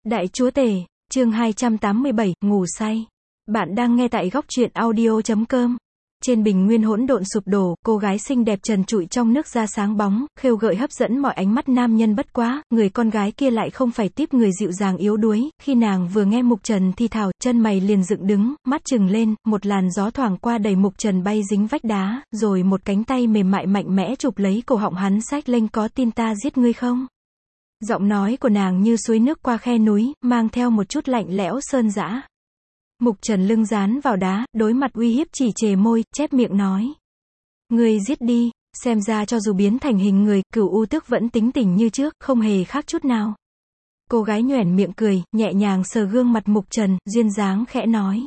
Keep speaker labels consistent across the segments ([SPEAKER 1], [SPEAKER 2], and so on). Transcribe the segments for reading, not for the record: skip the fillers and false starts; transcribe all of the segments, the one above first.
[SPEAKER 1] Đại chúa tể, chương 287, ngủ say. Bạn đang nghe tại góc truyện audio.com. Trên bình nguyên hỗn độn sụp đổ, cô gái xinh đẹp trần trụi trong nước da sáng bóng, khêu gợi hấp dẫn mọi ánh mắt nam nhân bất quá, người con gái kia lại không phải tiếp người dịu dàng yếu đuối, khi nàng vừa nghe Mục Trần thì thào, chân mày liền dựng đứng, mắt trừng lên, một làn gió thoảng qua đẩy Mục Trần bay dính vách đá, rồi một cánh tay mềm mại mạnh mẽ chụp lấy cổ họng hắn xách lên, có tin ta giết ngươi không? Giọng nói của nàng như suối nước qua khe núi, mang theo một chút lạnh lẽo sơn dã. Mục Trần lưng dán vào đá, đối mặt uy hiếp chỉ chề môi, chép miệng nói. Ngươi giết đi, xem ra cho dù biến thành hình người, Cửu U Tước vẫn tính tình như trước, không hề khác chút nào. Cô gái nhoẻn miệng cười, nhẹ nhàng sờ gương mặt Mục Trần, duyên dáng khẽ nói.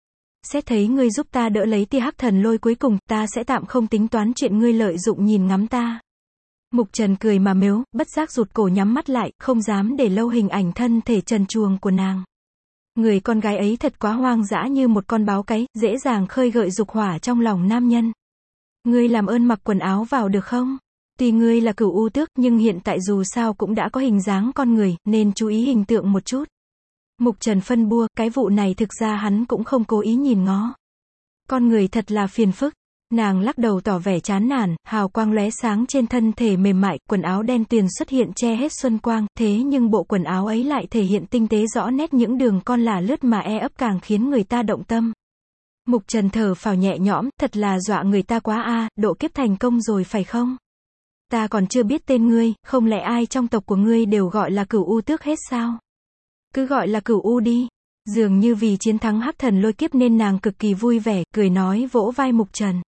[SPEAKER 1] Xét thấy ngươi giúp ta đỡ lấy tia hắc thần lôi cuối cùng, ta sẽ tạm không tính toán chuyện ngươi lợi dụng nhìn ngắm ta. Mục Trần cười mà mếu, bất giác rụt cổ nhắm mắt lại, không dám để lâu hình ảnh thân thể trần truồng của nàng. Người con gái ấy thật quá hoang dã như một con báo cái, dễ dàng khơi gợi dục hỏa trong lòng nam nhân. Ngươi làm ơn mặc quần áo vào được không? Tuy ngươi là Cửu U Tước, nhưng hiện tại dù sao cũng đã có hình dáng con người, nên chú ý hình tượng một chút. Mục Trần phân bua, cái vụ này thực ra hắn cũng không cố ý nhìn ngó. Con người thật là phiền phức. Nàng lắc đầu tỏ vẻ chán nản, hào quang lóe sáng trên thân thể mềm mại, quần áo đen tuyền xuất hiện che hết xuân quang, thế nhưng bộ quần áo ấy lại thể hiện tinh tế rõ nét những đường con lả lướt mà ấp càng khiến người ta động tâm. Mục Trần thở phào nhẹ nhõm, thật là dọa người ta quá a, độ kiếp thành công rồi phải không? Ta còn chưa biết tên ngươi, không lẽ ai trong tộc của ngươi đều gọi là Cửu U Tước hết sao? Cứ gọi là Cửu U đi. Dường như vì chiến thắng hắc thần lôi kiếp nên nàng cực kỳ vui vẻ, cười nói vỗ vai Mục Trần.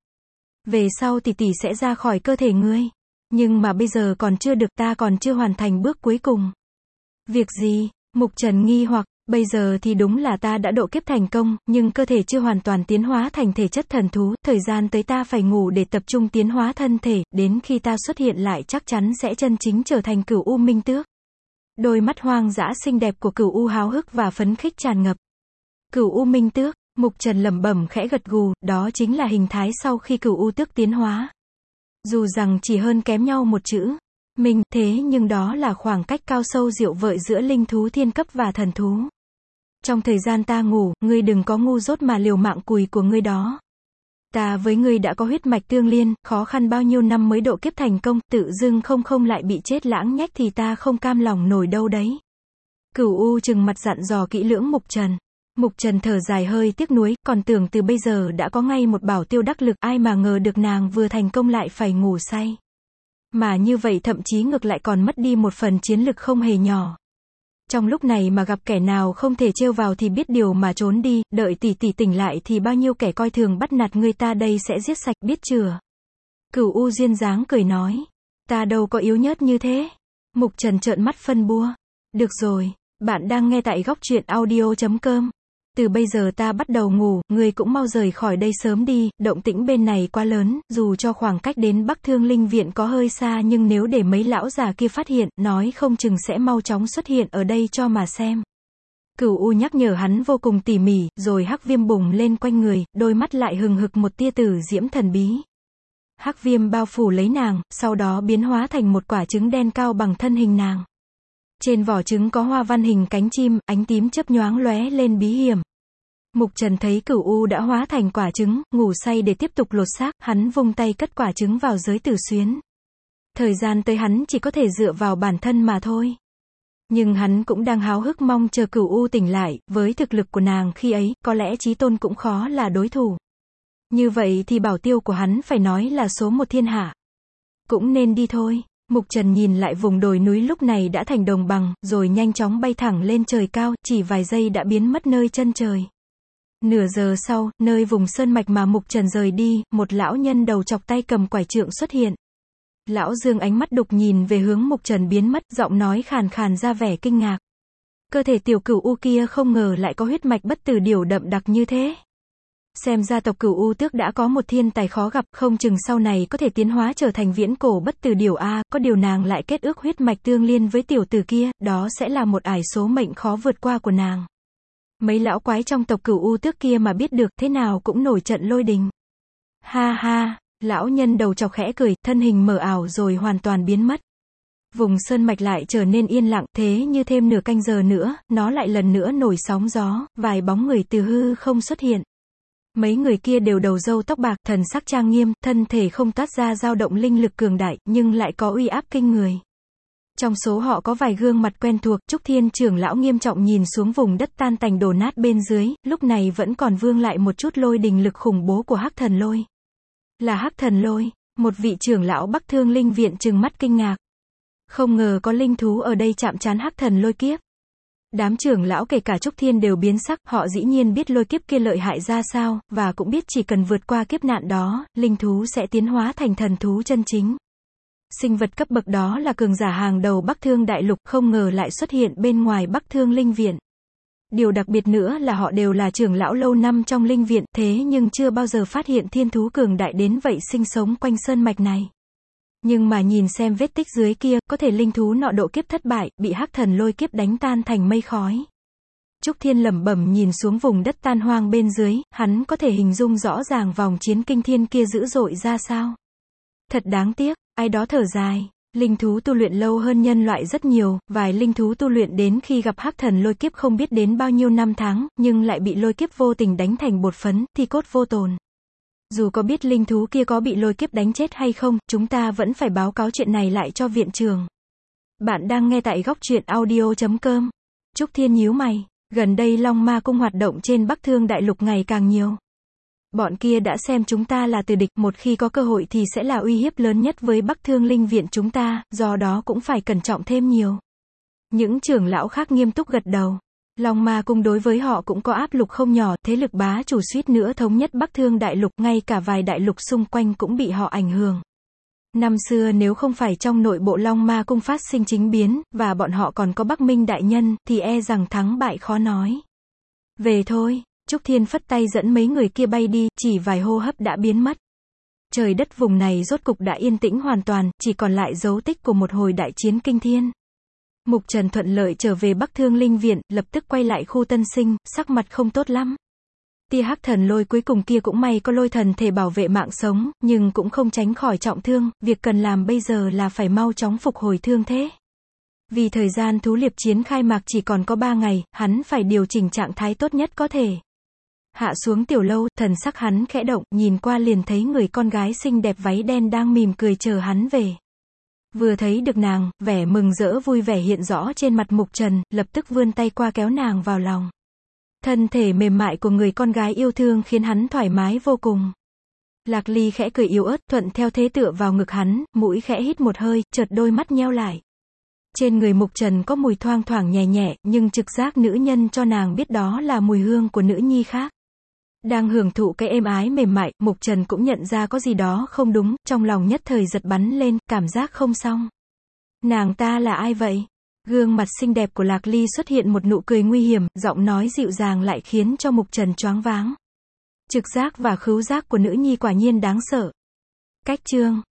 [SPEAKER 1] Về sau tỷ tỷ sẽ ra khỏi cơ thể ngươi. Nhưng mà bây giờ còn chưa được, ta còn chưa hoàn thành bước cuối cùng. Việc gì? Mục Trần nghi hoặc, bây giờ thì đúng là ta đã độ kiếp thành công, nhưng cơ thể chưa hoàn toàn tiến hóa thành thể chất thần thú, thời gian tới ta phải ngủ để tập trung tiến hóa thân thể, đến khi ta xuất hiện lại chắc chắn sẽ chân chính trở thành Cửu U Minh Tước. Đôi mắt hoang dã xinh đẹp của Cửu U háo hức và phấn khích tràn ngập. Cửu U Minh Tước. Mục Trần lẩm bẩm khẽ gật gù, đó chính là hình thái sau khi Cửu U Tước tiến hóa. Dù rằng chỉ hơn kém nhau một chữ minh, thế nhưng đó là khoảng cách cao sâu diệu vợi giữa linh thú thiên cấp và thần thú. Trong thời gian ta ngủ, ngươi đừng có ngu dốt mà liều mạng cùi của ngươi đó. Ta với ngươi đã có huyết mạch tương liên, khó khăn bao nhiêu năm mới độ kiếp thành công, tự dưng không lại bị chết lãng nhách thì ta không cam lòng nổi đâu đấy. Cửu U trừng mặt dặn dò kỹ lưỡng Mục Trần. Mục Trần thở dài hơi tiếc nuối, còn tưởng từ bây giờ đã có ngay một bảo tiêu đắc lực, ai mà ngờ được nàng vừa thành công lại phải ngủ say. Mà như vậy thậm chí ngược lại còn mất đi một phần chiến lực không hề nhỏ. Trong lúc này mà gặp kẻ nào không thể trêu vào thì biết điều mà trốn đi, đợi tỷ tỷ tỉnh lại thì bao nhiêu kẻ coi thường bắt nạt người ta đây sẽ giết sạch, biết chưa? Cửu U duyên dáng cười nói, ta đâu có yếu nhớt như thế. Mục Trần trợn mắt phân bua. Được rồi, bạn đang nghe tại góc truyện audio.com. Từ bây giờ ta bắt đầu ngủ, ngươi cũng mau rời khỏi đây sớm đi, động tĩnh bên này quá lớn, dù cho khoảng cách đến Bắc Thương Linh Viện có hơi xa nhưng nếu để mấy lão già kia phát hiện, nói không chừng sẽ mau chóng xuất hiện ở đây cho mà xem. Cửu U nhắc nhở hắn vô cùng tỉ mỉ, rồi hắc viêm bùng lên quanh người, đôi mắt lại hừng hực một tia tử diễm thần bí. Hắc viêm bao phủ lấy nàng, sau đó biến hóa thành một quả trứng đen cao bằng thân hình nàng. Trên vỏ trứng có hoa văn hình cánh chim, ánh tím chớp nhoáng lóe lên bí hiểm. Mục Trần thấy Cửu U đã hóa thành quả trứng, ngủ say để tiếp tục lột xác, hắn vung tay cất quả trứng vào giới tử xuyến. Thời gian tới hắn chỉ có thể dựa vào bản thân mà thôi. Nhưng hắn cũng đang háo hức mong chờ Cửu U tỉnh lại, với thực lực của nàng khi ấy, có lẽ chí tôn cũng khó là đối thủ. Như vậy thì bảo tiêu của hắn phải nói là số một thiên hạ. Cũng nên đi thôi. Mục Trần nhìn lại vùng đồi núi lúc này đã thành đồng bằng, rồi nhanh chóng bay thẳng lên trời cao, chỉ vài giây đã biến mất nơi chân trời. Nửa giờ sau, nơi vùng sơn mạch mà Mục Trần rời đi, một lão nhân đầu chọc tay cầm quải trượng xuất hiện. Lão dương ánh mắt đục nhìn về hướng Mục Trần biến mất, giọng nói khàn khàn ra vẻ kinh ngạc. Cơ thể tiểu Cửu U kia không ngờ lại có huyết mạch bất tử điểu đậm đặc như thế. Xem ra tộc Cửu U Tước đã có một thiên tài khó gặp, không chừng sau này có thể tiến hóa trở thành viễn cổ bất tử điểu a, có điều nàng lại kết ước huyết mạch tương liên với tiểu tử kia, đó sẽ là một ải số mệnh khó vượt qua của nàng. Mấy lão quái trong tộc Cửu U Tước kia mà biết được, thế nào cũng nổi trận lôi đình. Ha ha, lão nhân đầu chọc khẽ cười, thân hình mờ ảo rồi hoàn toàn biến mất. Vùng sơn mạch lại trở nên yên lặng, thế như thêm nửa canh giờ nữa, nó lại lần nữa nổi sóng gió, vài bóng người từ hư không xuất hiện. Mấy người kia đều đầu râu tóc bạc, thần sắc trang nghiêm, thân thể không toát ra dao động linh lực cường đại, nhưng lại có uy áp kinh người. Trong số họ có vài gương mặt quen thuộc, Trúc Thiên trưởng lão nghiêm trọng nhìn xuống vùng đất tan tành đổ nát bên dưới, lúc này vẫn còn vương lại một chút lôi đình lực khủng bố của Hắc Thần Lôi. Là Hắc Thần Lôi, một vị trưởng lão Bắc Thương Linh Viện trừng mắt kinh ngạc. Không ngờ có linh thú ở đây chạm trán Hắc Thần Lôi kiếp. Đám trưởng lão kể cả Trúc Thiên đều biến sắc, họ dĩ nhiên biết lôi kiếp kia lợi hại ra sao, và cũng biết chỉ cần vượt qua kiếp nạn đó, linh thú sẽ tiến hóa thành thần thú chân chính. Sinh vật cấp bậc đó là cường giả hàng đầu Bắc Thương Đại Lục, không ngờ lại xuất hiện bên ngoài Bắc Thương Linh Viện. Điều đặc biệt nữa là họ đều là trưởng lão lâu năm trong linh viện, thế nhưng chưa bao giờ phát hiện thiên thú cường đại đến vậy sinh sống quanh sơn mạch này. Nhưng mà nhìn xem vết tích dưới kia, có thể linh thú nọ độ kiếp thất bại, bị Hắc Thần Lôi kiếp đánh tan thành mây khói. Trúc Thiên lẩm bẩm nhìn xuống vùng đất tan hoang bên dưới, hắn có thể hình dung rõ ràng vòng chiến kinh thiên kia dữ dội ra sao. Thật đáng tiếc, ai đó thở dài. Linh thú tu luyện lâu hơn nhân loại rất nhiều, vài linh thú tu luyện đến khi gặp Hắc Thần Lôi kiếp không biết đến bao nhiêu năm tháng, nhưng lại bị lôi kiếp vô tình đánh thành bột phấn, thi cốt vô tồn. Dù có biết linh thú kia có bị lôi kiếp đánh chết hay không, chúng ta vẫn phải báo cáo chuyện này lại cho viện trường. Bạn đang nghe tại góc truyện audio.com. Trúc Thiên nhíu mày, gần đây Long Ma Cung hoạt động trên Bắc Thương Đại Lục ngày càng nhiều. Bọn kia đã xem chúng ta là tử địch, một khi có cơ hội thì sẽ là uy hiếp lớn nhất với Bắc Thương Linh Viện chúng ta, do đó cũng phải cẩn trọng thêm nhiều. Những trưởng lão khác nghiêm túc gật đầu. Long Ma Cung đối với họ cũng có áp lực không nhỏ, thế lực bá chủ suýt nữa thống nhất Bắc Thương Đại Lục, ngay cả vài đại lục xung quanh cũng bị họ ảnh hưởng. Năm xưa nếu không phải trong nội bộ Long Ma Cung phát sinh chính biến, và bọn họ còn có Bắc Minh Đại Nhân, thì e rằng thắng bại khó nói. Về thôi. Trúc Thiên phất tay dẫn mấy người kia bay đi, chỉ vài hô hấp đã biến mất. Trời đất vùng này rốt cục đã yên tĩnh hoàn toàn, chỉ còn lại dấu tích của một hồi đại chiến kinh thiên. Mục Trần thuận lợi trở về Bắc Thương Linh Viện, lập tức quay lại khu tân sinh, sắc mặt không tốt lắm. Tia Hắc Thần Lôi cuối cùng kia cũng may có lôi thần thể bảo vệ mạng sống, nhưng cũng không tránh khỏi trọng thương, việc cần làm bây giờ là phải mau chóng phục hồi thương thế. Vì thời gian thú liệp chiến khai mạc chỉ còn có 3 ngày, hắn phải điều chỉnh trạng thái tốt nhất có thể. Hạ xuống tiểu lâu, thần sắc hắn khẽ động, nhìn qua liền thấy người con gái xinh đẹp váy đen đang mỉm cười chờ hắn về. Vừa thấy được nàng, vẻ mừng rỡ vui vẻ hiện rõ trên mặt Mục Trần, lập tức vươn tay qua kéo nàng vào lòng. Thân thể mềm mại của người con gái yêu thương khiến hắn thoải mái vô cùng. Lạc Ly khẽ cười yếu ớt, thuận theo thế tựa vào ngực hắn, mũi khẽ hít một hơi, chợt đôi mắt nheo lại. Trên người Mục Trần có mùi thoang thoảng nhẹ nhẹ, nhưng trực giác nữ nhân cho nàng biết đó là mùi hương của nữ nhi khác. Đang hưởng thụ cái êm ái mềm mại, Mục Trần cũng nhận ra có gì đó không đúng, trong lòng nhất thời giật bắn lên, cảm giác không xong. Nàng ta là ai vậy? Gương mặt xinh đẹp của Lạc Ly xuất hiện một nụ cười nguy hiểm, giọng nói dịu dàng lại khiến cho Mục Trần choáng váng. Trực giác và khứu giác của nữ nhi quả nhiên đáng sợ. Cách chương